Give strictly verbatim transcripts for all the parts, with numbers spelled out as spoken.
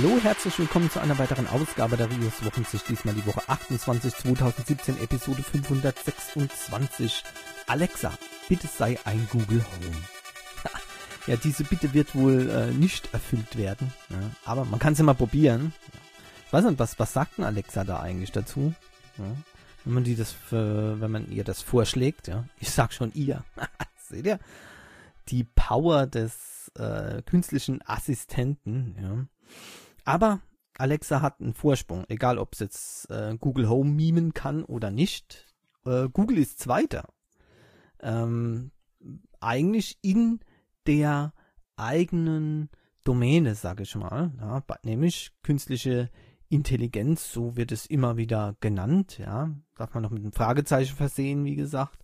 Hallo, herzlich willkommen zu einer weiteren Ausgabe der Rios Wochensicht. Diesmal die Woche achtundzwanzig zweitausendsiebzehn, Episode fünfhundertsechsundzwanzig. Alexa, bitte sei ein Google Home. Ja, diese Bitte wird wohl äh, nicht erfüllt werden, ja, aber man kann es ja mal probieren. Ich weiß nicht, was, was sagt denn Alexa da eigentlich dazu? Ja, wenn man die das, äh, wenn man ihr das vorschlägt, ja. Ich sag schon ihr. Seht ihr? Die Power des äh, künstlichen Assistenten, ja. Aber Alexa hat einen Vorsprung, egal ob es jetzt äh, Google Home mimen kann oder nicht. Äh, Google ist Zweiter. Ähm, eigentlich in der eigenen Domäne, sage ich mal, ja, nämlich künstliche Intelligenz, so wird es immer wieder genannt, ja, darf man noch mit einem Fragezeichen versehen, wie gesagt.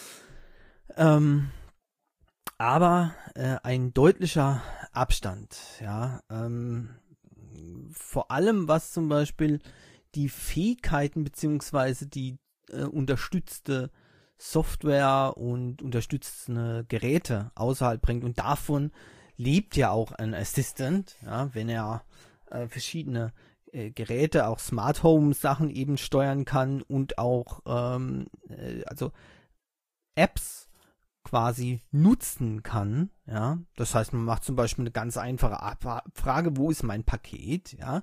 Ähm, aber äh, ein deutlicher Abstand, ja, ähm, vor allem was zum Beispiel die Fähigkeiten beziehungsweise die äh, unterstützte Software und unterstützende Geräte außerhalb bringt, und davon lebt ja auch ein Assistant, ja, wenn er äh, verschiedene äh, Geräte, auch Smart Home Sachen eben steuern kann und auch ähm, äh, also Apps quasi nutzen kann, ja, das heißt, man macht zum Beispiel eine ganz einfache Abfrage, wo ist mein Paket, ja,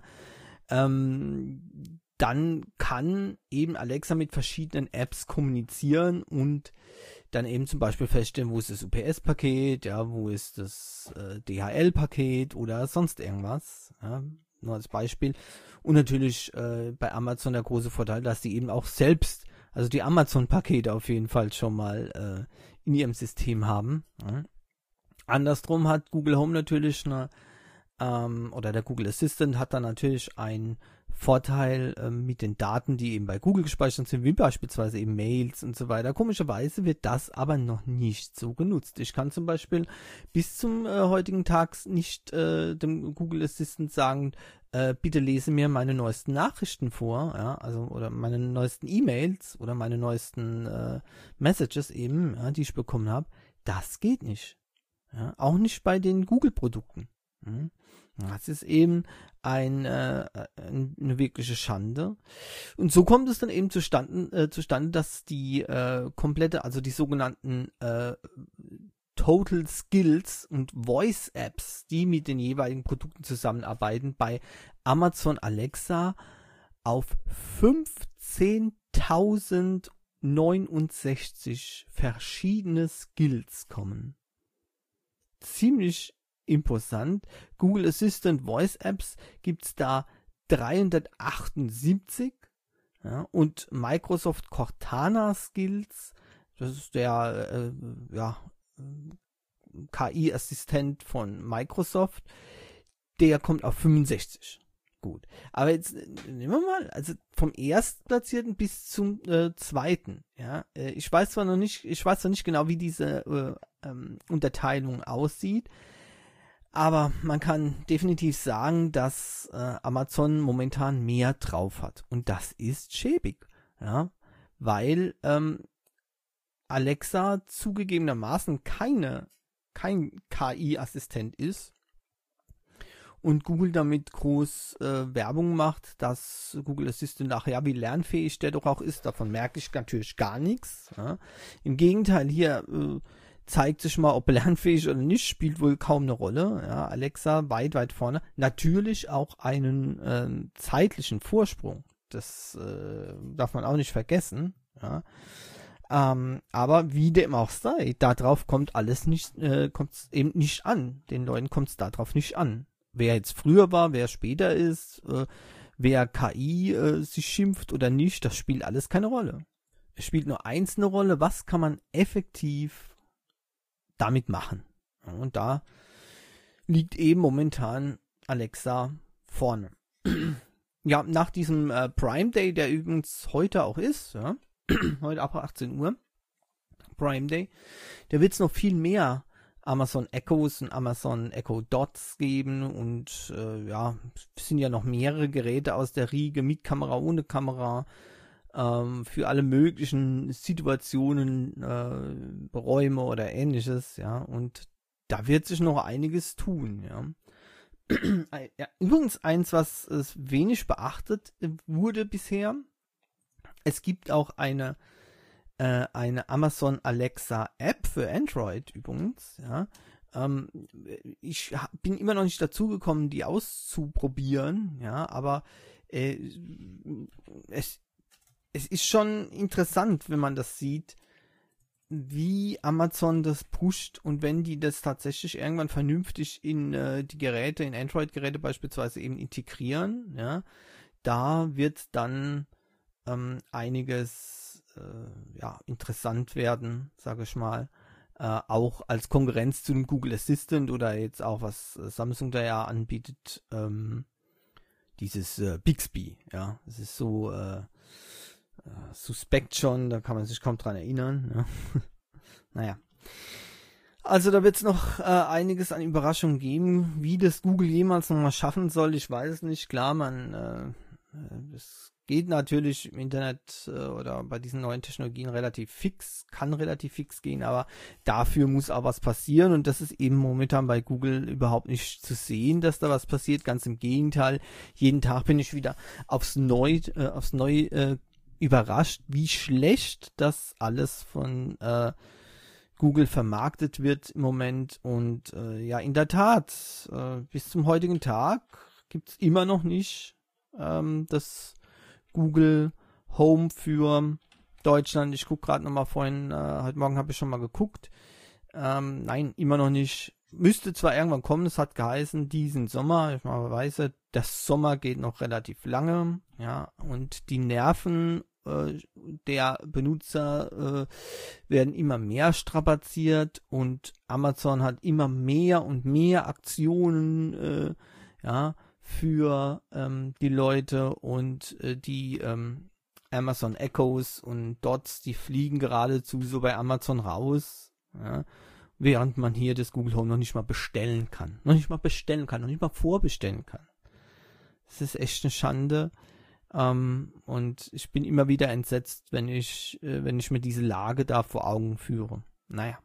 ähm, dann kann eben Alexa mit verschiedenen Apps kommunizieren und dann eben zum Beispiel feststellen, wo ist das U P S-Paket, ja, wo ist das äh, D H L-Paket oder sonst irgendwas, ja, nur als Beispiel. Und natürlich äh, bei Amazon der große Vorteil, dass die eben auch selbst, also die Amazon-Pakete auf jeden Fall schon mal äh, in ihrem System haben. Ja. Andersrum hat Google Home natürlich eine, ähm, oder der Google Assistant hat dann natürlich einen Vorteil ähm, mit den Daten, die eben bei Google gespeichert sind, wie beispielsweise eben Mails und so weiter. Komischerweise wird das aber noch nicht so genutzt. Ich kann zum Beispiel bis zum äh, heutigen Tag nicht äh, dem Google Assistant sagen, äh, bitte lese mir meine neuesten Nachrichten vor, ja, also oder meine neuesten E-Mails oder meine neuesten äh, Messages eben, ja, die ich bekommen habe. Das geht nicht. Ja, auch nicht bei den Google-Produkten. Hm. Das ist eben ein, äh, eine wirkliche Schande. Und so kommt es dann eben zustande, äh, zustande dass die äh, komplette, also die sogenannten äh, Total Skills und Voice Apps, die mit den jeweiligen Produkten zusammenarbeiten, bei Amazon Alexa auf fünfzehntausendneunundsechzig verschiedene Skills kommen. Ziemlich imposant. Google Assistant Voice Apps gibt es da dreihundertachtundsiebzig, ja, und Microsoft Cortana Skills, das ist der äh, ja, K I-Assistent von Microsoft, der kommt auf fünfundsechzig. Gut. Aber jetzt nehmen wir mal, also vom Erstplatzierten bis zum äh, Zweiten. Ja, äh, ich weiß zwar noch nicht, ich weiß zwar nicht genau, wie diese äh, ähm, Unterteilung aussieht, aber man kann definitiv sagen, dass äh, Amazon momentan mehr drauf hat. Und das ist schäbig. Ja, weil ähm, Alexa zugegebenermaßen keine, kein K I-Assistent ist und Google damit groß äh, Werbung macht, dass Google Assistant, ach ja, wie lernfähig der doch auch ist, davon merke ich natürlich gar nichts. Ja. Im Gegenteil, hier äh, zeigt sich mal, ob lernfähig oder nicht, spielt wohl kaum eine Rolle. Ja, Alexa weit, weit vorne. Natürlich auch einen äh, zeitlichen Vorsprung. Das äh, darf man auch nicht vergessen. Ja. Ähm, aber wie dem auch sei, darauf kommt alles nicht, äh, kommt es eben nicht an. Den Leuten kommt es darauf nicht an. Wer jetzt früher war, wer später ist, äh, wer K I äh, sich schimpft oder nicht, das spielt alles keine Rolle. Es spielt nur eins eine Rolle, was kann man effektiv damit machen. Ja, und da liegt eben momentan Alexa vorne. Ja, nach diesem äh, Prime Day, der übrigens heute auch ist, ja, heute ab achtzehn Uhr, Prime Day, da wird es noch viel mehr Amazon Echos und Amazon Echo Dots geben und äh, ja, es sind ja noch mehrere Geräte aus der Riege, mit Kamera, ohne Kamera, ähm, für alle möglichen Situationen, äh, Räume oder ähnliches, ja, und da wird sich noch einiges tun, ja. Ja, übrigens eins, was äh, wenig beachtet äh, wurde bisher. Es gibt auch eine, äh, eine Amazon Alexa App für Android übrigens. Ja. Ähm, ich ha- bin immer noch nicht dazu gekommen, die auszuprobieren. Ja, aber äh, es, es ist schon interessant, wenn man das sieht, wie Amazon das pusht, und wenn die das tatsächlich irgendwann vernünftig in äh, die Geräte, in Android-Geräte beispielsweise eben integrieren, ja, da wird dann ähm, einiges äh, ja, interessant werden, sage ich mal, äh, auch als Konkurrenz zu dem Google Assistant oder jetzt auch, was äh, Samsung da ja anbietet, ähm, dieses äh, Bixby, ja, das ist so äh, suspekt schon, da kann man sich kaum dran erinnern. Ja. Naja. Also da wird es noch äh, einiges an Überraschungen geben. Wie das Google jemals nochmal schaffen soll, ich weiß es nicht. Klar, man, äh, es geht natürlich im Internet äh, oder bei diesen neuen Technologien relativ fix, kann relativ fix gehen, aber dafür muss auch was passieren, und das ist eben momentan bei Google überhaupt nicht zu sehen, dass da was passiert. Ganz im Gegenteil, jeden Tag bin ich wieder aufs Neu, äh, aufs Neu äh, überrascht, wie schlecht das alles von äh, Google vermarktet wird im Moment. Und äh, ja, in der Tat, äh, bis zum heutigen Tag gibt es immer noch nicht ähm, das Google Home für Deutschland. Ich gucke gerade nochmal vorhin, äh, heute Morgen habe ich schon mal geguckt. Ähm, nein, immer noch nicht. Müsste zwar irgendwann kommen, es hat geheißen, diesen Sommer, ich mal weiß, der Sommer geht noch relativ lange, ja, und die Nerven äh, der Benutzer äh, werden immer mehr strapaziert, und Amazon hat immer mehr und mehr Aktionen, äh, ja, für ähm, die Leute, und äh, die ähm, Amazon Echos und Dots, die fliegen geradezu so bei Amazon raus, ja, während man hier das Google Home noch nicht mal bestellen kann. Noch nicht mal bestellen kann, noch nicht mal vorbestellen kann. Das ist echt eine Schande. Ähm, und ich bin immer wieder entsetzt, wenn ich, äh, wenn ich mir diese Lage da vor Augen führe. Naja.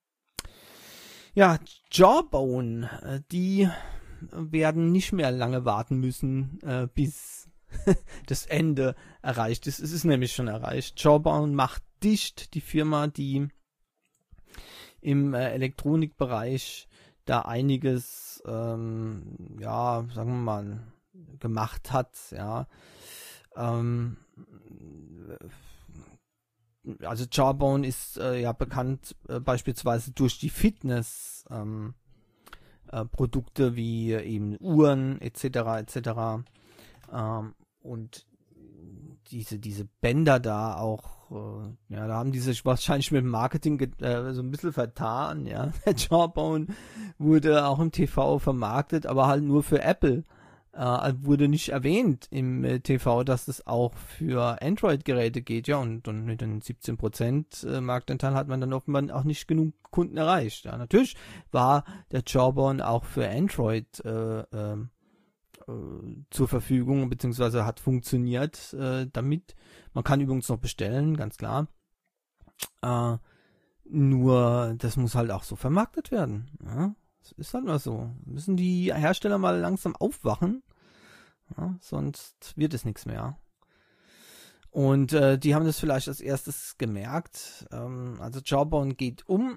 Ja, Jawbone, äh, die werden nicht mehr lange warten müssen, äh, bis das Ende erreicht ist. Es ist nämlich schon erreicht. Jawbone macht dicht, die Firma, die im äh, Elektronikbereich da einiges, ähm, ja, sagen wir mal, gemacht hat, ja. Ähm, also Jawbone ist äh, ja bekannt äh, beispielsweise durch die Fitness ähm, äh, Produkte wie eben Uhren et cetera et cetera. Ähm, und diese diese Bänder da auch, äh, ja, da haben die sich wahrscheinlich mit dem Marketing äh, so ein bisschen vertan, ja. Der Jawbone wurde auch im T V vermarktet, aber halt nur für Apple. Äh, wurde nicht erwähnt im äh, T V, dass das auch für Android-Geräte geht, ja, und, und mit den siebzehn Prozent äh, Marktanteil hat man dann offenbar auch nicht genug Kunden erreicht. Ja, natürlich war der Jawbone auch für Android äh, äh, zur Verfügung, beziehungsweise hat funktioniert äh, damit. Man kann übrigens noch bestellen, ganz klar. Äh, nur, das muss halt auch so vermarktet werden. Ja? Das ist halt mal so. Müssen die Hersteller mal langsam aufwachen, ja? Sonst wird es nichts mehr. Und äh, die haben das vielleicht als erstes gemerkt. Ähm, also Jawbone geht um.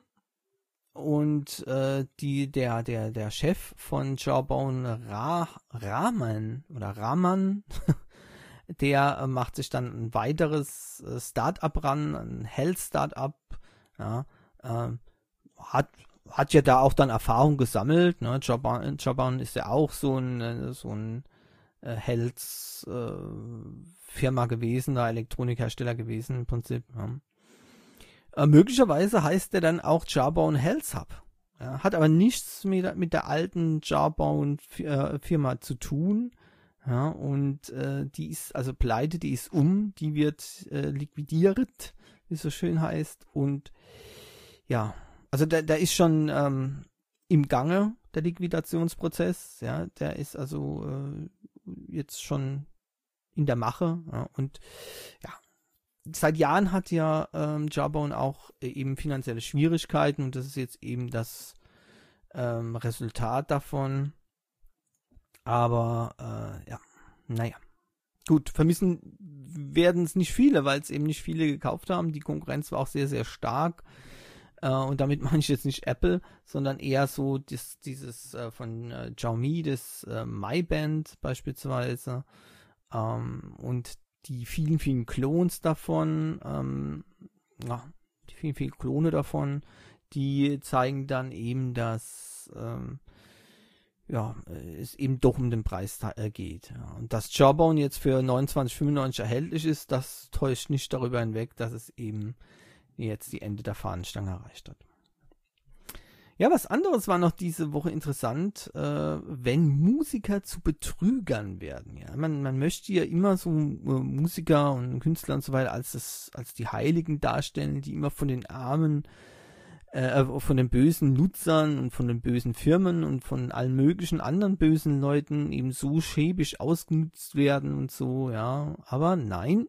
Und äh, die, der, der, der Chef von Jawbone, Ra, Rahman oder Rahman, der äh, macht sich dann ein weiteres äh, Start-up ran, ein Health-Startup, ja, äh, hat, hat ja da auch dann Erfahrung gesammelt, ne? Jawbone, Jawbone ist ja auch so ein, so ein äh, Health-Firma äh, gewesen, da Elektronikhersteller gewesen im Prinzip, ja. Äh, möglicherweise heißt der dann auch Jawbone Health Hub. Ja, hat aber nichts mit, mit der alten Jawbone äh, Firma zu tun. Ja, und äh, die ist also pleite, die ist um, die wird äh, liquidiert, wie es so schön heißt. Und ja, also da, da ist schon ähm, im Gange der Liquidationsprozess. Ja, der ist also äh, jetzt schon in der Mache. Ja, und ja, seit Jahren hat ja ähm, Jawbone auch äh, eben finanzielle Schwierigkeiten, und das ist jetzt eben das ähm, Resultat davon. Aber, äh, ja, naja. Gut, vermissen werden es nicht viele, weil es eben nicht viele gekauft haben. Die Konkurrenz war auch sehr, sehr stark. Äh, und damit meine ich jetzt nicht Apple, sondern eher so das, dieses äh, von äh, Xiaomi, das äh, Mi Band beispielsweise. Ähm, und die vielen, vielen Clones davon, ähm, ja, die vielen, vielen Klone davon, die zeigen dann eben, dass ähm, ja, es eben doch um den Preis äh, geht. Ja. Und dass Jawbone jetzt für neunundzwanzig fünfundneunzig erhältlich ist, das täuscht nicht darüber hinweg, dass es eben jetzt die Ende der Fahnenstange erreicht hat. Ja, was anderes war noch diese Woche interessant, äh, wenn Musiker zu Betrügern werden. Ja, man, man möchte ja immer so äh, Musiker und Künstler und so weiter als das, als die Heiligen darstellen, die immer von den Armen äh, von den bösen Nutzern und von den bösen Firmen und von allen möglichen anderen bösen Leuten eben so schäbig ausgenutzt werden und so, ja. Aber nein,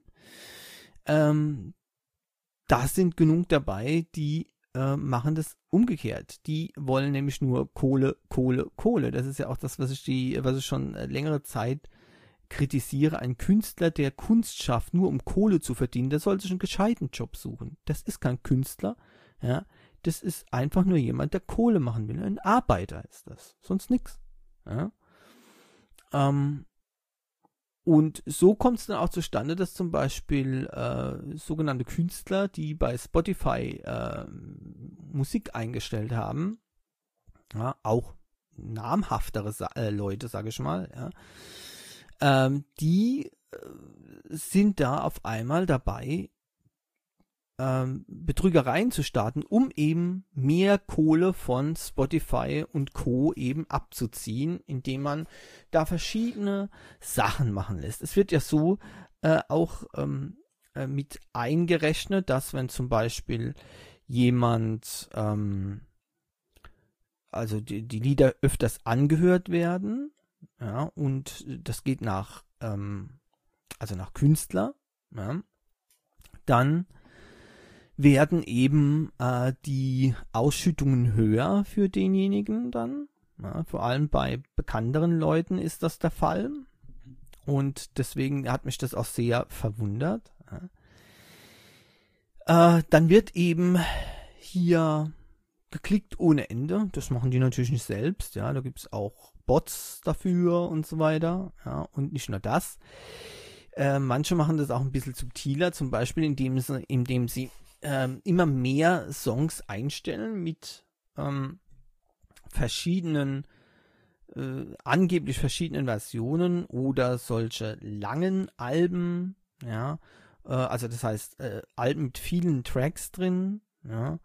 ähm, da sind genug dabei, die äh, machen das umgekehrt. Die wollen nämlich nur Kohle, Kohle, Kohle. Das ist ja auch das, was ich die, was ich schon äh, längere Zeit kritisiere. Ein Künstler, der Kunst schafft, nur um Kohle zu verdienen, der soll sich einen gescheiten Job suchen. Das ist kein Künstler, ja. Das ist einfach nur jemand, der Kohle machen will. Ein Arbeiter ist das. Sonst nix. Ja? Ähm, und so kommt es dann auch zustande, dass zum Beispiel äh, sogenannte Künstler, die bei Spotify äh, Musik eingestellt haben, ja, auch namhaftere Sa- äh, Leute, sage ich mal, ja, ähm, die äh, sind da auf einmal dabei, Ähm, Betrügereien zu starten, um eben mehr Kohle von Spotify und Co. eben abzuziehen, indem man da verschiedene Sachen machen lässt. Es wird ja so äh, auch ähm, äh, mit eingerechnet, dass wenn zum Beispiel jemand, ähm, also die, die Lieder öfters angehört werden, ja, und das geht nach, ähm, also nach Künstler, ja, dann werden eben äh, die Ausschüttungen höher für denjenigen dann. Ja, vor allem bei bekannteren Leuten ist das der Fall. Und deswegen hat mich das auch sehr verwundert. Ja. Äh, dann wird eben hier geklickt ohne Ende. Das machen die natürlich nicht selbst. Ja, da gibt es auch Bots dafür und so weiter. Ja, und nicht nur das. Äh, manche machen das auch ein bisschen subtiler, zum Beispiel indem sie, indem sie Ähm, immer mehr Songs einstellen mit ähm, verschiedenen, äh, angeblich verschiedenen Versionen oder solche langen Alben, ja, äh, also das heißt äh, Alben mit vielen Tracks drin, ja,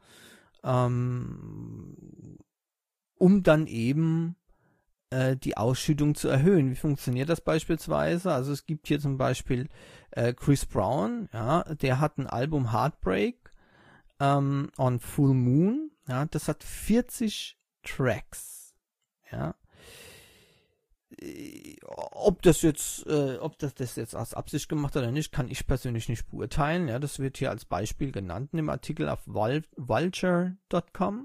ähm, um dann eben äh, die Ausschüttung zu erhöhen. Wie funktioniert das beispielsweise? Also es gibt hier zum Beispiel äh, Chris Brown, ja, der hat ein Album Heartbreak um, on Full Moon, ja, das hat vierzig Tracks, ja. Ob das jetzt, äh, ob das, das jetzt aus Absicht gemacht hat oder nicht, kann ich persönlich nicht beurteilen, ja, das wird hier als Beispiel genannt im Artikel auf vulture Punkt com.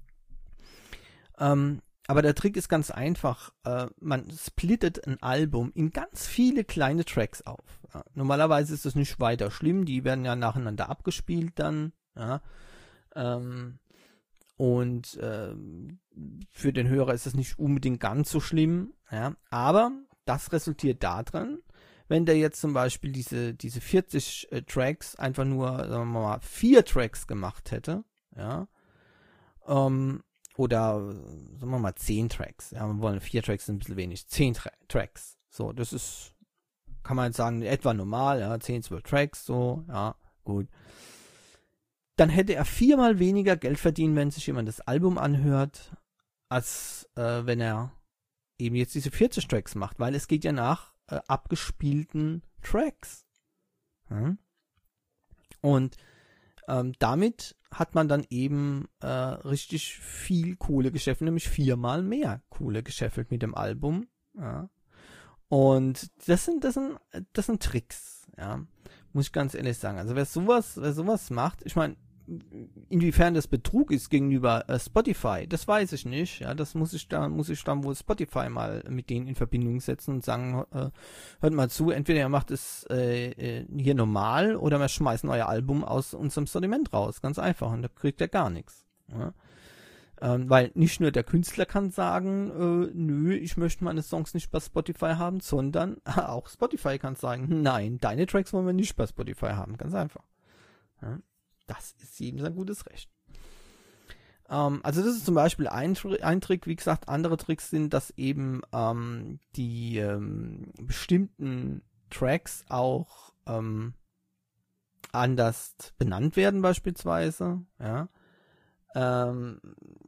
Ähm, aber der Trick ist ganz einfach, äh, man splittet ein Album in ganz viele kleine Tracks auf. Ja. Normalerweise ist das nicht weiter schlimm, die werden ja nacheinander abgespielt dann. Ja, ähm, und äh, für den Hörer ist das nicht unbedingt ganz so schlimm, ja, aber das resultiert darin, wenn der jetzt zum Beispiel diese, diese vierzig äh, Tracks einfach nur, sagen wir mal, vier Tracks gemacht hätte, ja, ähm, oder sagen wir mal zehn Tracks, ja, wir wollen vier Tracks sind ein bisschen wenig, zehn Tra- Tracks, so, das ist, kann man jetzt sagen, etwa normal, ja, zehn, zwölf Tracks, so, ja, gut. Dann hätte er viermal weniger Geld verdient, wenn sich jemand das Album anhört, als äh, wenn er eben jetzt diese vierzig Tracks macht, weil es geht ja nach äh, abgespielten Tracks. Hm? Und ähm, damit hat man dann eben äh, richtig viel Kohle gescheffelt, nämlich viermal mehr Kohle gescheffelt mit dem Album. Ja. Und das sind, das sind, das sind Tricks, ja. Muss ich ganz ehrlich sagen. Also wer sowas, wer sowas macht, ich meine, inwiefern das Betrug ist gegenüber äh, Spotify, das weiß ich nicht. Ja, das muss ich da, muss ich dann wohl Spotify mal mit denen in Verbindung setzen und sagen, äh, hört mal zu, entweder ihr macht es äh, hier normal oder wir schmeißen euer Album aus unserem Sortiment raus. Ganz einfach. Und da kriegt ihr gar nichts. Ja? Ähm, weil nicht nur der Künstler kann sagen, äh, nö, ich möchte meine Songs nicht bei Spotify haben, sondern auch Spotify kann sagen, nein, deine Tracks wollen wir nicht bei Spotify haben. Ganz einfach. Ja, das ist jedem sein gutes Recht. Ähm, also das ist zum Beispiel ein, ein Trick. Wie gesagt, andere Tricks sind, dass eben ähm, die ähm, bestimmten Tracks auch ähm, anders benannt werden beispielsweise. Ja. Ähm,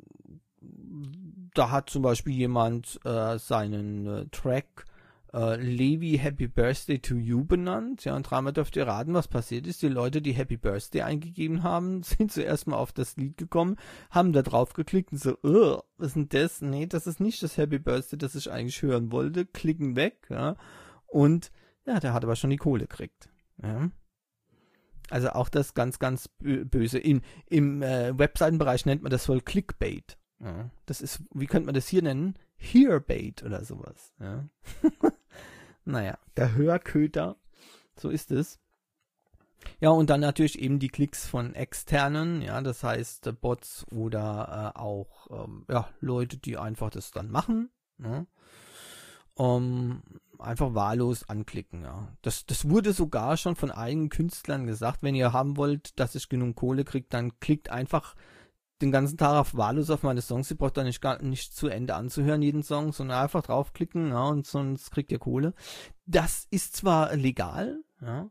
da hat zum Beispiel jemand äh, seinen äh, Track äh, Levi Happy Birthday to You benannt. Ja, und dreimal dürft ihr raten, was passiert ist. Die Leute, die Happy Birthday eingegeben haben, sind zuerst mal auf das Lied gekommen, haben da drauf geklickt und so, oh, was ist denn das? Nee, das ist nicht das Happy Birthday, das ich eigentlich hören wollte. Klicken weg, ja. Und ja, der hat aber schon die Kohle gekriegt. Ja. Also auch das ganz, ganz böse. In, Im äh, Webseitenbereich nennt man das wohl Clickbait. Ja. Das ist, wie könnte man das hier nennen? Hearbait oder sowas. Ja. Naja, der Hörköter. So ist es. Ja, und dann natürlich eben die Klicks von externen, ja, das heißt äh, Bots oder äh, auch ähm, ja, Leute, die einfach das dann machen. Ja. Um, einfach wahllos anklicken, ja. Das, das wurde sogar schon von einigen Künstlern gesagt, wenn ihr haben wollt, dass ich genug Kohle kriege, dann klickt einfach den ganzen Tag auf wahllos auf meine Songs. Ihr braucht da nicht, gar nicht zu Ende anzuhören, jeden Song, sondern einfach draufklicken, ja, und sonst kriegt ihr Kohle. Das ist zwar legal, ja.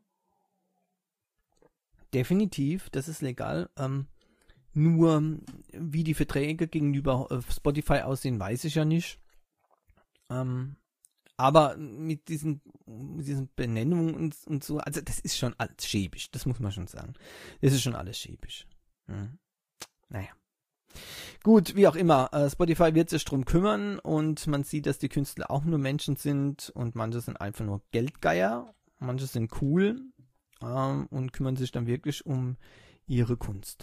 Definitiv, das ist legal, ähm, nur wie die Verträge gegenüber Spotify aussehen, weiß ich ja nicht. Ähm, Aber mit diesen, mit diesen Benennungen und, und so, also das ist schon alles schäbig, das muss man schon sagen. Das ist schon alles schäbig. Hm. Naja. Gut, wie auch immer, äh, Spotify wird sich drum kümmern und man sieht, dass die Künstler auch nur Menschen sind und manche sind einfach nur Geldgeier, manche sind cool ähm, und kümmern sich dann wirklich um ihre Kunst.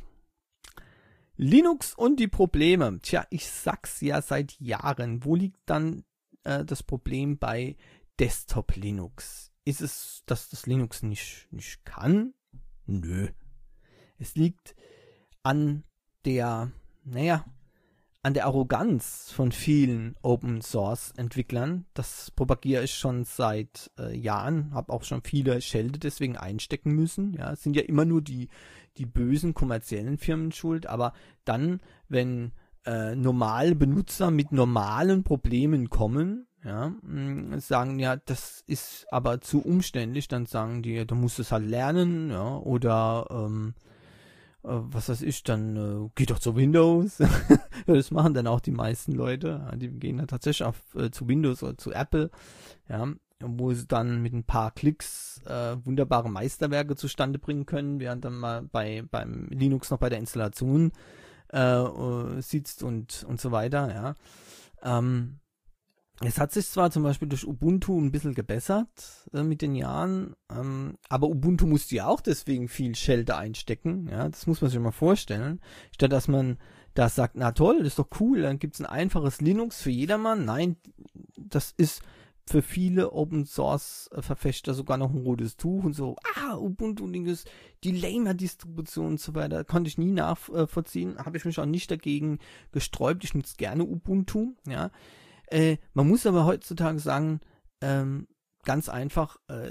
Linux und die Probleme. Tja, ich sag's ja seit Jahren. Wo liegt dann das Problem bei Desktop Linux? Ist es, dass das Linux nicht, nicht kann? Nö. Es liegt an der, naja, an der Arroganz von vielen Open Source Entwicklern. Das propagiere ich schon seit äh, Jahren, habe auch schon viele Schelte deswegen einstecken müssen. Ja, es sind ja immer nur die, die bösen kommerziellen Firmen schuld, aber dann, wenn Äh, normale Benutzer mit normalen Problemen kommen, ja, mh, sagen ja, das ist aber zu umständlich, dann sagen die, du musst es halt lernen, ja, oder ähm, äh, was weiß ich, dann äh, geh doch zu Windows. Ja, das machen dann auch die meisten Leute, ja, die gehen dann tatsächlich auf, äh, zu Windows oder zu Apple, ja, wo sie dann mit ein paar Klicks äh, wunderbare Meisterwerke zustande bringen können, während dann mal bei beim Linux noch bei der Installation Äh, sitzt und, und so weiter, ja. Ähm, es hat sich zwar zum Beispiel durch Ubuntu ein bisschen gebessert äh, mit den Jahren, ähm, aber Ubuntu musste ja auch deswegen viel Schelte einstecken, ja, das muss man sich mal vorstellen. Statt dass man da sagt, na toll, das ist doch cool, dann gibt es ein einfaches Linux für jedermann. Nein, das ist für viele Open-Source-Verfechter sogar noch ein rotes Tuch und so, ah, Ubuntu, Linux, die Lamer-Distribution und so weiter, konnte ich nie nachvollziehen, habe ich mich auch nicht dagegen gesträubt, ich nutze gerne Ubuntu, ja. Äh, man muss aber heutzutage sagen, ähm, ganz einfach, äh,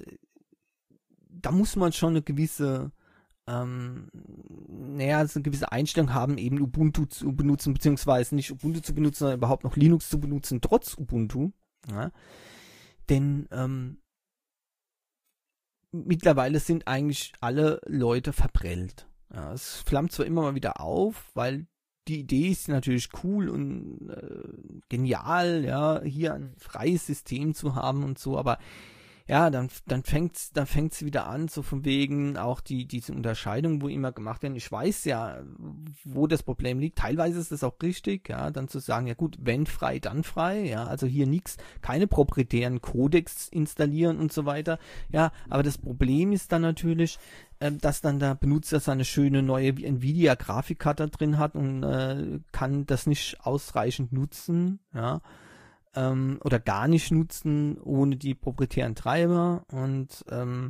da muss man schon eine gewisse, ähm, naja, eine gewisse Einstellung haben, eben Ubuntu zu benutzen, beziehungsweise nicht Ubuntu zu benutzen, sondern überhaupt noch Linux zu benutzen, trotz Ubuntu, ja. Denn ähm, mittlerweile sind eigentlich alle Leute verprellt. Ja, es flammt zwar immer mal wieder auf, weil die Idee ist natürlich cool und äh, genial, ja, hier ein freies System zu haben und so, aber ja, dann, dann fängt's, dann fängt's wieder an, so von wegen auch die, diese Unterscheidung, wo immer gemacht werden. Ich weiß ja, wo das Problem liegt. Teilweise ist das auch richtig, ja, dann zu sagen, ja gut, wenn frei, dann frei, ja, also hier nichts, keine proprietären Codecs installieren und so weiter, ja, aber das Problem ist dann natürlich, äh, dass dann der Benutzer seine schöne neue Nvidia-Grafikkarte drin hat und äh, kann das nicht ausreichend nutzen, ja, oder gar nicht nutzen ohne die proprietären Treiber und ähm,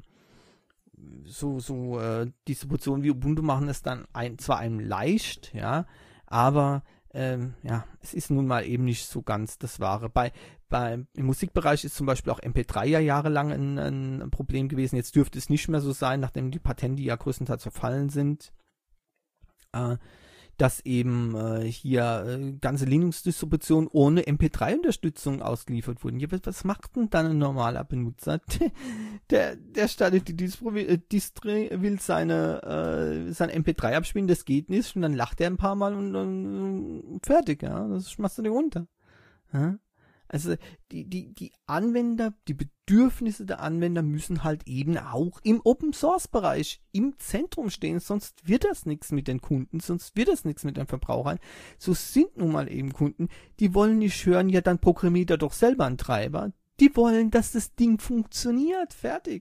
so so äh, Distributionen wie Ubuntu machen es dann ein, zwar einem leicht, ja, aber ähm, ja, es ist nun mal eben nicht so ganz das Wahre. Bei, bei im Musikbereich ist zum Beispiel auch M P drei ja jahrelang ein, ein Problem gewesen. Jetzt dürfte es nicht mehr so sein, nachdem die Patente ja größtenteils verfallen sind. Äh, dass eben äh, hier äh, ganze Linux-Distributionen ohne M P drei Unterstützung ausgeliefert wurden. Ja, was macht denn dann ein normaler Benutzer? der, der startet die Distro, äh, Distri, will seine, äh, sein M P drei abspielen, das geht nicht, und dann lacht er ein paar Mal und dann äh, fertig, ja, das schmeißt du dir runter. Ja? Also die, die, die Anwender, die Bedürfnisse der Anwender müssen halt eben auch im Open-Source-Bereich im Zentrum stehen, sonst wird das nichts mit den Kunden, sonst wird das nichts mit den Verbrauchern. So sind nun mal eben Kunden, die wollen nicht hören, ja dann programmiert er doch selber einen Treiber. Die wollen, dass das Ding funktioniert, fertig.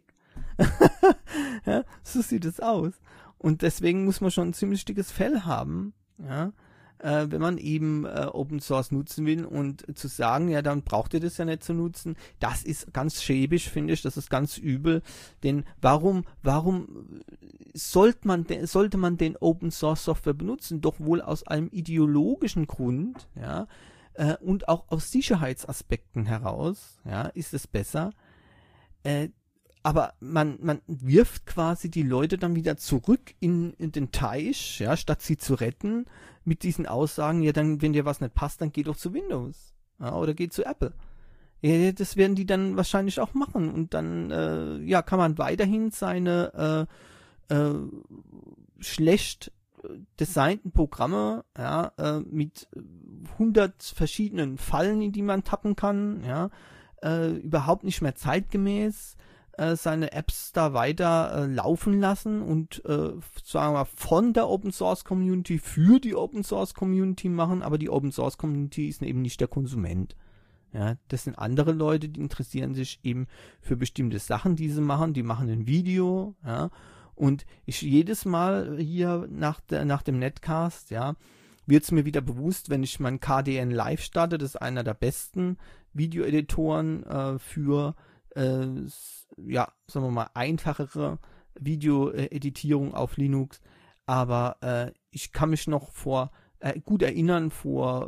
Ja, so sieht es aus. Und deswegen muss man schon ein ziemlich dickes Fell haben, ja, Äh, wenn man eben äh, Open Source nutzen will, und zu sagen, ja, dann braucht ihr das ja nicht zu nutzen, das ist ganz schäbig, finde ich, das ist ganz übel, denn warum, warum sollte man, de, sollte man den Open Source Software benutzen? Doch wohl aus einem ideologischen Grund, ja, äh, und auch aus Sicherheitsaspekten heraus, ja, ist es besser, äh, aber man, man wirft quasi die Leute dann wieder zurück in, in den Teich, ja, statt sie zu retten, mit diesen Aussagen, ja, dann, wenn dir was nicht passt, dann geh doch zu Windows, ja, oder geh zu Apple. Ja, das werden die dann wahrscheinlich auch machen, und dann, äh, ja, kann man weiterhin seine äh, äh, schlecht designten Programme, ja, äh, mit hundert verschiedenen Fallen, in die man tappen kann, ja, äh, überhaupt nicht mehr zeitgemäß, seine Apps da weiter äh, laufen lassen und äh, sagen wir mal, von der Open Source Community für die Open Source Community machen, aber die Open Source Community ist eben nicht der Konsument. Ja, das sind andere Leute, die interessieren sich eben für bestimmte Sachen, die sie machen, die machen ein Video, ja, und ich jedes Mal hier nach der, nach dem Netcast, ja, wird es mir wieder bewusst, wenn ich mein K D N Live starte, das ist einer der besten Videoeditoren äh, für äh, ja, sagen wir mal, einfachere Videoeditierung auf Linux, aber äh, ich kann mich noch vor, äh, gut erinnern, vor,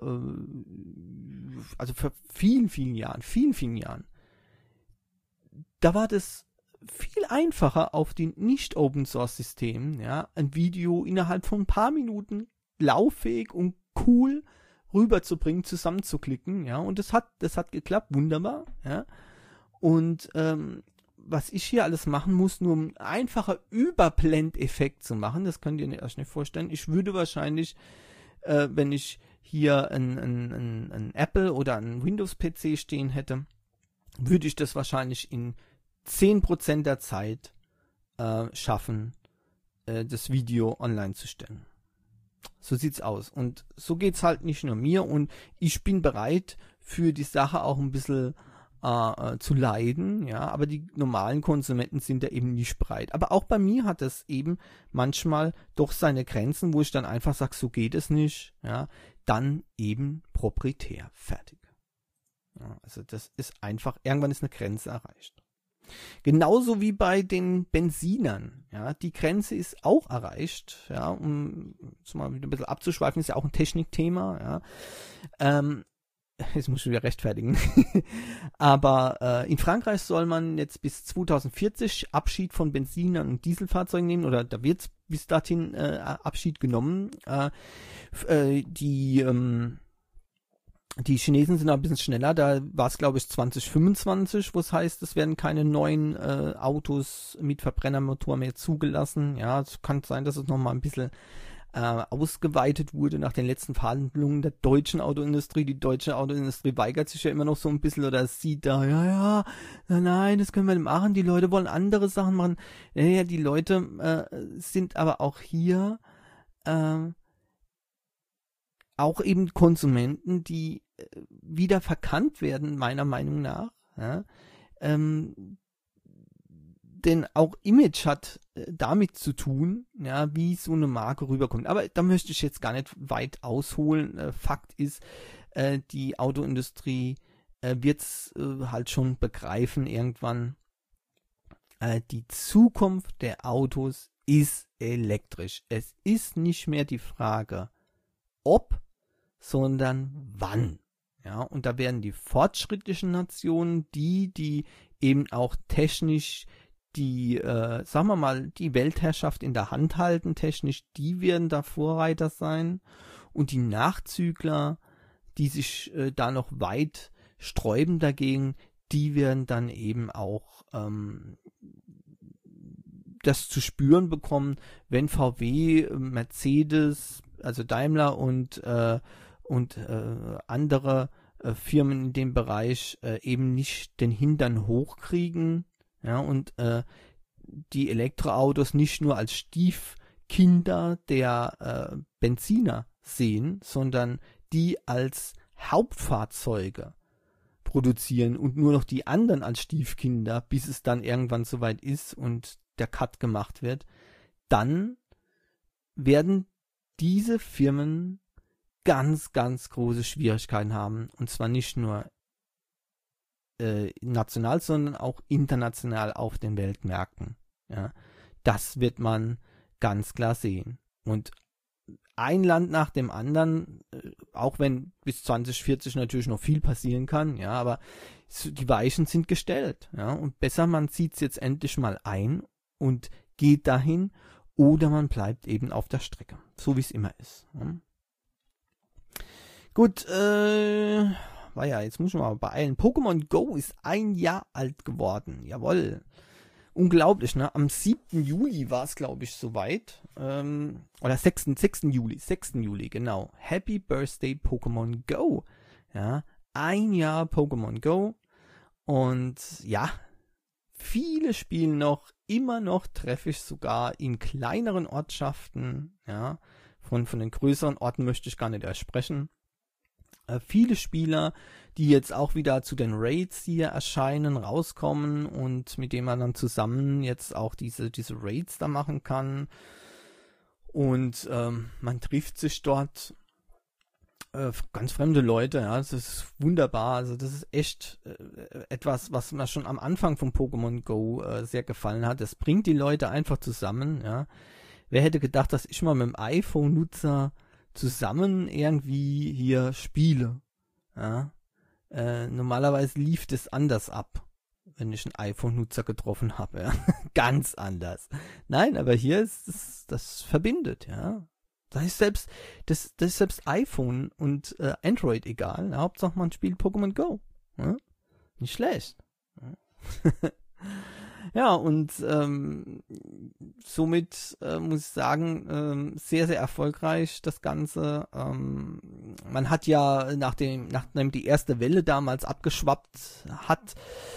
äh, also vor vielen, vielen Jahren, vielen, vielen Jahren, da war das viel einfacher auf den Nicht-Open-Source-Systemen, ja, ein Video innerhalb von ein paar Minuten lauffähig und cool rüberzubringen, zusammenzuklicken, ja, und das hat, das hat geklappt, wunderbar, ja, und ähm, was ich hier alles machen muss, nur um ein einfacher Überblendeffekt zu machen, das könnt ihr euch nicht vorstellen. Ich würde wahrscheinlich, äh, wenn ich hier ein, ein, ein, ein Apple oder ein Windows-P C stehen hätte, würde ich das wahrscheinlich in zehn Prozent der Zeit äh, schaffen, äh, das Video online zu stellen. So sieht's aus. Und so geht's halt nicht nur mir, und ich bin bereit, für die Sache auch ein bisschen Uh, zu leiden, ja, aber die normalen Konsumenten sind da eben nicht bereit. Aber auch bei mir hat es eben manchmal doch seine Grenzen, wo ich dann einfach sage, so geht es nicht, ja, dann eben proprietär, fertig. Ja, also das ist einfach, irgendwann ist eine Grenze erreicht. Genauso wie bei den Benzinern, ja, die Grenze ist auch erreicht, ja, um jetzt mal wieder ein bisschen abzuschweifen, ist ja auch ein Technikthema, ja, ähm, jetzt muss ich wieder rechtfertigen. Aber äh, in Frankreich soll man jetzt bis zweitausendvierzig Abschied von Benzinern und Dieselfahrzeugen nehmen, oder da wird bis dahin äh, Abschied genommen. Äh, äh, die ähm, die Chinesen sind ein bisschen schneller, da war es glaube ich zwanzig fünfundzwanzig, wo es heißt, es werden keine neuen äh, Autos mit Verbrennermotor mehr zugelassen. Ja, es kann sein, dass es nochmal ein bisschen äh, ausgeweitet wurde nach den letzten Verhandlungen der deutschen Autoindustrie. Die deutsche Autoindustrie weigert sich ja immer noch so ein bisschen oder sieht da, ja, ja, nein, das können wir nicht machen, die Leute wollen andere Sachen machen. Ja, ja, die Leute äh, sind aber auch hier äh, auch eben Konsumenten, die äh, wieder verkannt werden, meiner Meinung nach. Ja? Ähm, denn auch Image hat äh, damit zu tun, ja, wie so eine Marke rüberkommt. Aber da möchte ich jetzt gar nicht weit ausholen. Äh, Fakt ist, äh, die Autoindustrie äh, wird es äh, halt schon begreifen irgendwann. Äh, die Zukunft der Autos ist elektrisch. Es ist nicht mehr die Frage, ob, sondern wann. Ja, und da werden die fortschrittlichen Nationen, die, die eben auch technisch die, äh, sagen wir mal, die Weltherrschaft in der Hand halten, technisch, die werden da Vorreiter sein. Und die Nachzügler, die sich äh, da noch weit sträuben dagegen, die werden dann eben auch ähm, das zu spüren bekommen, wenn V W, Mercedes, also Daimler und äh, und äh, andere äh, Firmen in dem Bereich äh, eben nicht den Hintern hochkriegen, ja, und äh, die Elektroautos nicht nur als Stiefkinder der äh, Benziner sehen, sondern die als Hauptfahrzeuge produzieren und nur noch die anderen als Stiefkinder, bis es dann irgendwann soweit ist und der Cut gemacht wird, dann werden diese Firmen ganz, ganz große Schwierigkeiten haben. Und zwar nicht nur äh, national, sondern auch international auf den Weltmärkten. Ja, das wird man ganz klar sehen. Und ein Land nach dem anderen, äh, auch wenn bis zwanzig vierzig natürlich noch viel passieren kann, ja, aber die Weichen sind gestellt. Ja, und besser, man zieht es jetzt endlich mal ein und geht dahin, oder man bleibt eben auf der Strecke. So wie es immer ist. Ja. Gut, äh, war ja, jetzt muss ich mal beeilen. Pokémon Go ist ein Jahr alt geworden. Jawohl. Unglaublich, ne? Am siebten Juli war es, glaube ich, soweit. Ähm, oder sechsten Juli. sechsten Juli, genau. Happy Birthday Pokémon Go. Ja, ein Jahr Pokémon Go. Und ja, viele spielen noch, immer noch treffe ich sogar in kleineren Ortschaften. Ja, von, von den größeren Orten möchte ich gar nicht erst sprechen. Äh, viele Spieler, die jetzt auch wieder zu den Raids hier erscheinen, rauskommen und mit denen man dann zusammen jetzt auch diese, diese Raids da machen kann. Und ähm, man trifft sich dort, äh, ganz fremde Leute, ja, das ist wunderbar. Also das ist echt äh, etwas, was mir schon am Anfang von Pokémon Go äh, sehr gefallen hat. Das bringt die Leute einfach zusammen, ja. Wer hätte gedacht, dass ich mal mit dem iPhone-Nutzer zusammen irgendwie hier spiele. Ja? Äh, normalerweise lief das anders ab, wenn ich einen iPhone-Nutzer getroffen habe. Ja? Ganz anders. Nein, aber hier ist das, das verbindet, ja. Das ist selbst, das, das ist selbst iPhone und äh, Android egal. Ja? Hauptsache man spielt Pokémon Go. Ja? Nicht schlecht. Ja? Ja, und ähm, somit äh, muss ich sagen, ähm, sehr, sehr erfolgreich das Ganze. Ähm, man hat ja, nachdem, nachdem die erste Welle damals abgeschwappt hat,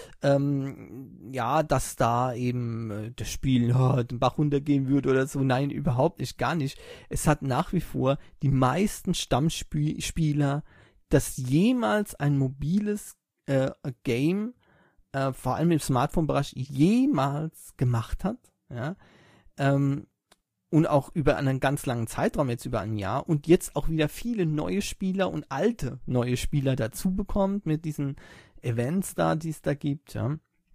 ähm, ja, dass da eben äh, das Spiel oh, den Bach runtergehen würde oder so. Nein, überhaupt nicht, gar nicht. Es hat nach wie vor die meisten Stammspieler, das jemals ein mobiles äh, Game Äh, vor allem im Smartphone-Bereich jemals gemacht hat, ja, ähm, und auch über einen ganz langen Zeitraum, jetzt über ein Jahr, und jetzt auch wieder viele neue Spieler und alte neue Spieler dazu bekommt mit diesen Events da, die es da gibt, ja,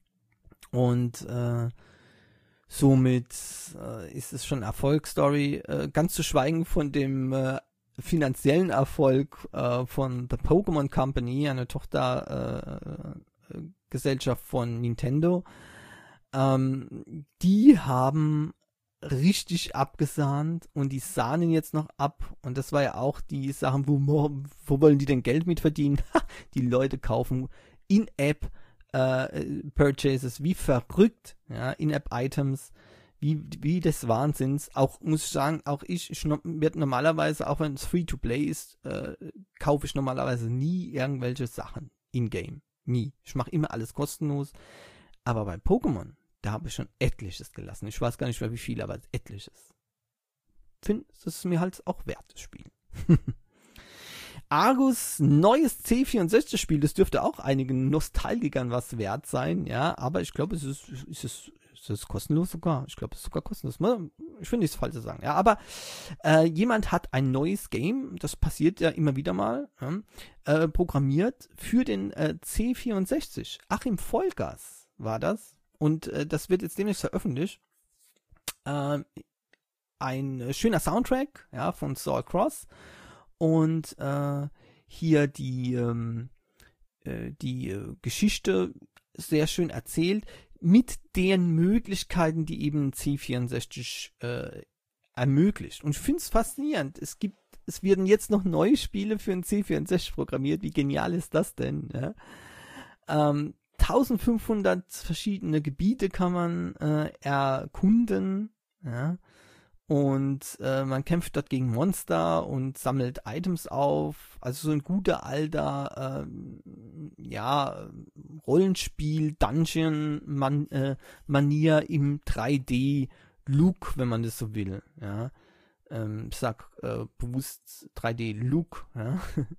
und äh, somit äh, ist es schon Erfolgsstory, äh, ganz zu schweigen von dem äh, finanziellen Erfolg äh, von The Pokémon Company, eine Tochter äh, Gesellschaft von Nintendo. Ähm, die haben richtig abgesahnt und die sahnen jetzt noch ab, und das war ja auch die Sachen, wo, wo wollen die denn Geld mit verdienen? Die Leute kaufen In-App äh, Purchases wie verrückt, ja, In-App Items wie, wie des Wahnsinns. Auch, muss ich sagen, auch ich, ich werde normalerweise, auch wenn es Free-to-Play ist, äh, kaufe ich normalerweise nie irgendwelche Sachen in-game. Nie. Ich mache immer alles kostenlos. Aber bei Pokémon, da habe ich schon etliches gelassen. Ich weiß gar nicht mehr wie viel, aber etliches. Finde, das ist mir halt auch wert, das Spiel. Argus neues C vierundsechzig Spiel, das dürfte auch einigen Nostalgikern was wert sein, ja, aber ich glaube, es ist, ist es, ist es kostenlos sogar. Ich glaube, es ist sogar kostenlos. Ich finde es falsch zu sagen, ja, aber äh, jemand hat ein neues Game, das passiert ja immer wieder mal, ja, äh, programmiert für den äh, C vierundsechzig. Achim Volkers war das und äh, das wird jetzt demnächst veröffentlicht. Äh, ein schöner Soundtrack, ja, von Saul Cross. Und äh, hier die, ähm, äh, die äh, Geschichte sehr schön erzählt, mit den Möglichkeiten, die eben C vierundsechzig äh, ermöglicht. Und ich finde es faszinierend. Es gibt, es werden jetzt noch neue Spiele für ein C vierundsechzig programmiert. Wie genial ist das denn? Ja? Ähm, eintausendfünfhundert verschiedene Gebiete kann man äh, erkunden. Ja? Und äh, man kämpft dort gegen Monster und sammelt Items auf. Also so ein guter alter äh, ja, Rollenspiel, Dungeon man, äh, Manier im drei D Look, wenn man das so will. Ja, ähm, ich sag äh, bewusst drei D Look. Ja?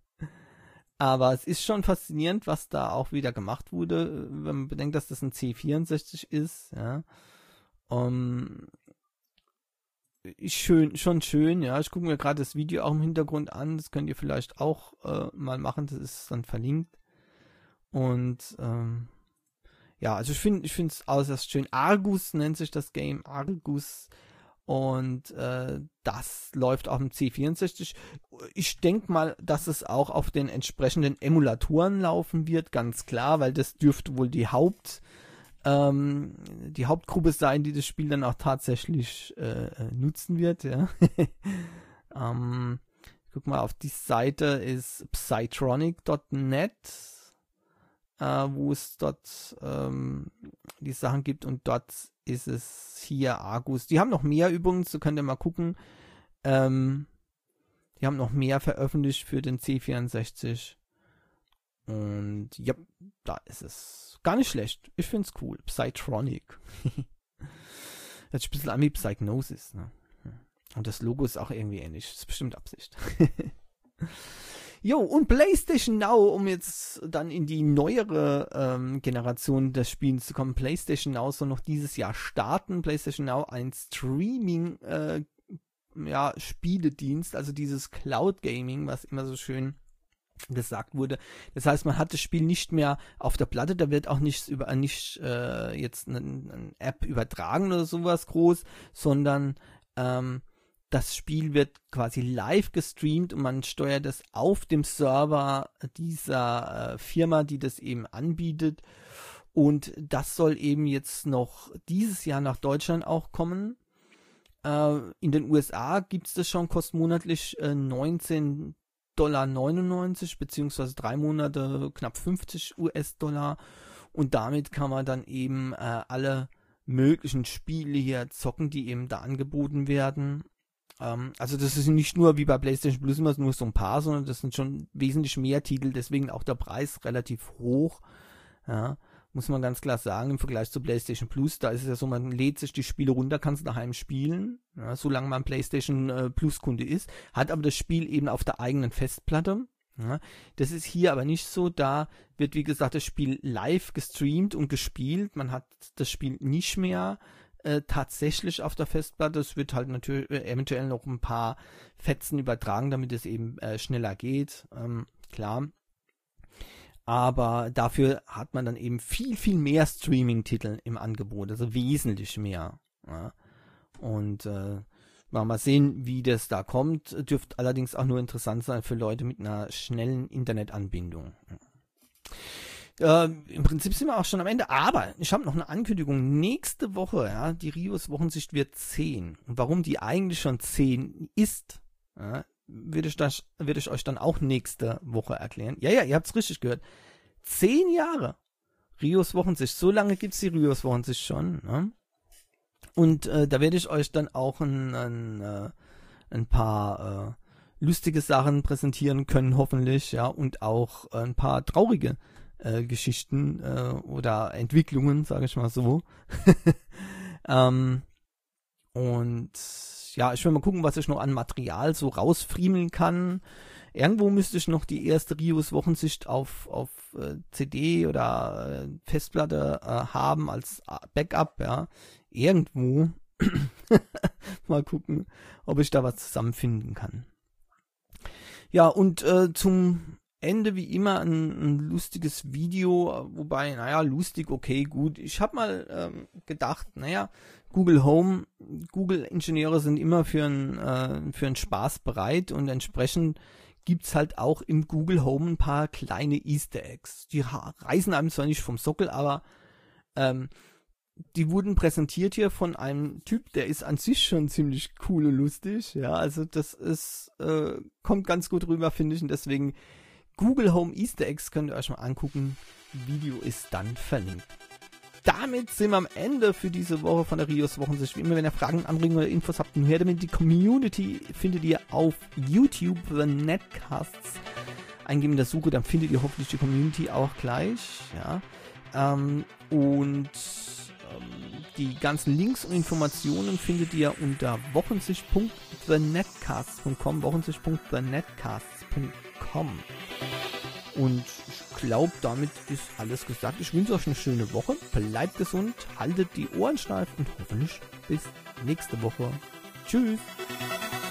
Aber es ist schon faszinierend, was da auch wieder gemacht wurde, wenn man bedenkt, dass das ein C vierundsechzig ist. Ja. Um, Ist schön, schon schön, ja. Ich gucke mir gerade das Video auch im Hintergrund an. Das könnt ihr vielleicht auch äh, mal machen. Das ist dann verlinkt. Und ähm, ja, also ich finde, ich finde es äußerst schön. Argus nennt sich das Game, Argus. Und äh, das läuft auf dem C vierundsechzig. Ich denke mal, dass es auch auf den entsprechenden Emulatoren laufen wird, ganz klar, weil das dürfte wohl die Haupt Ähm, die Hauptgruppe sein, die das Spiel dann auch tatsächlich äh, nutzen wird, ja. ähm, guck mal, auf die Seite ist psytronic Punkt net, äh, wo es dort ähm, die Sachen gibt und dort ist es hier Argus. Die haben noch mehr übrigens, so könnt ihr mal gucken. Ähm, die haben noch mehr veröffentlicht für den C vierundsechzig. Und ja, da ist es gar nicht schlecht. Ich find's cool. Psytronic. Hört sich ein bisschen an wie Psygnosis, ne? Und das Logo ist auch irgendwie ähnlich. Das ist bestimmt Absicht. Jo, und PlayStation Now, um jetzt dann in die neuere ähm, Generation des Spiels zu kommen. PlayStation Now soll noch dieses Jahr starten. PlayStation Now, ein Streaming äh, ja, Spieledienst, also dieses Cloud Gaming, was immer so schön gesagt wurde. Das heißt, man hat das Spiel nicht mehr auf der Platte, da wird auch nichts über nicht äh, jetzt eine, eine App übertragen oder sowas groß, sondern ähm, das Spiel wird quasi live gestreamt und man steuert es auf dem Server dieser äh, Firma, die das eben anbietet. Und das soll eben jetzt noch dieses Jahr nach Deutschland auch kommen. Äh, in den U S A gibt es das schon, kostet monatlich äh, neunzehn Dollar neunundneunzig, beziehungsweise drei Monate knapp fünfzig US-Dollar, und damit kann man dann eben äh, alle möglichen Spiele hier zocken, die eben da angeboten werden. Ähm, also das ist nicht nur wie bei PlayStation Plus immer nur so ein paar, sondern das sind schon wesentlich mehr Titel, deswegen auch der Preis relativ hoch. Ja, muss man ganz klar sagen, im Vergleich zu PlayStation Plus, da ist es ja so, man lädt sich die Spiele runter, kann es daheim spielen, ja, solange man PlayStation äh, Plus Kunde ist, hat aber das Spiel eben auf der eigenen Festplatte. Ja. Das ist hier aber nicht so, da wird wie gesagt das Spiel live gestreamt und gespielt, man hat das Spiel nicht mehr äh, tatsächlich auf der Festplatte, es wird halt natürlich äh, eventuell noch ein paar Fetzen übertragen, damit es eben äh, schneller geht, ähm, klar. Aber dafür hat man dann eben viel, viel mehr Streaming-Titel im Angebot, also wesentlich mehr. Ja. Und äh, mal sehen, wie das da kommt. Dürfte allerdings auch nur interessant sein für Leute mit einer schnellen Internetanbindung. Äh, Im Prinzip sind wir auch schon am Ende, aber ich habe noch eine Ankündigung. Nächste Woche, ja, die Rios Wochensicht wird zehn. Und warum die eigentlich schon zehn ist, ja, würde ich, das, würde ich euch dann auch nächste Woche erklären. Ja, ja, ihr habt es richtig gehört. Zehn Jahre Rios Wochensicht. So lange gibt es die Rios Wochensicht schon. Ne? Und äh, da werde ich euch dann auch ein, ein, äh, ein paar äh, lustige Sachen präsentieren können, hoffentlich, ja, und auch ein paar traurige äh, Geschichten äh, oder Entwicklungen, sage ich mal so. ähm, und ja, ich will mal gucken, was ich noch an Material so rausfriemeln kann. Irgendwo müsste ich noch die erste Rios Wochensicht auf, auf äh, C D oder äh, Festplatte äh, haben als Backup, ja. Irgendwo. Mal gucken, ob ich da was zusammenfinden kann. Ja, und äh, zum Ende wie immer ein, ein lustiges Video, wobei, naja, lustig, okay, gut. Ich habe mal ähm, gedacht, naja, Google Home, Google-Ingenieure sind immer für einen äh, für einen Spaß bereit und entsprechend gibt's halt auch im Google Home ein paar kleine Easter Eggs. Die reißen einem zwar nicht vom Sockel, aber ähm, die wurden präsentiert hier von einem Typ, der ist an sich schon ziemlich cool und lustig. Ja, also das ist, äh, kommt ganz gut rüber, finde ich. Und deswegen Google Home Easter Eggs könnt ihr euch mal angucken. Video ist dann verlinkt. Damit sind wir am Ende für diese Woche von der Rios Wochensicht. Wie immer, wenn ihr Fragen, Anregungen oder Infos habt, nur her damit. Die Community findet ihr auf YouTube, The Netcasts. Eingeben in der Suche, dann findet ihr hoffentlich die Community auch gleich. Ja, ähm, und die ganzen Links und Informationen findet ihr unter wochensicht punkt the netcasts punkt com, wochensicht punkt the netcasts punkt com. Und ich glaube, damit ist alles gesagt. Ich wünsche euch eine schöne Woche, bleibt gesund, haltet die Ohren steif und hoffentlich bis nächste Woche. Tschüss!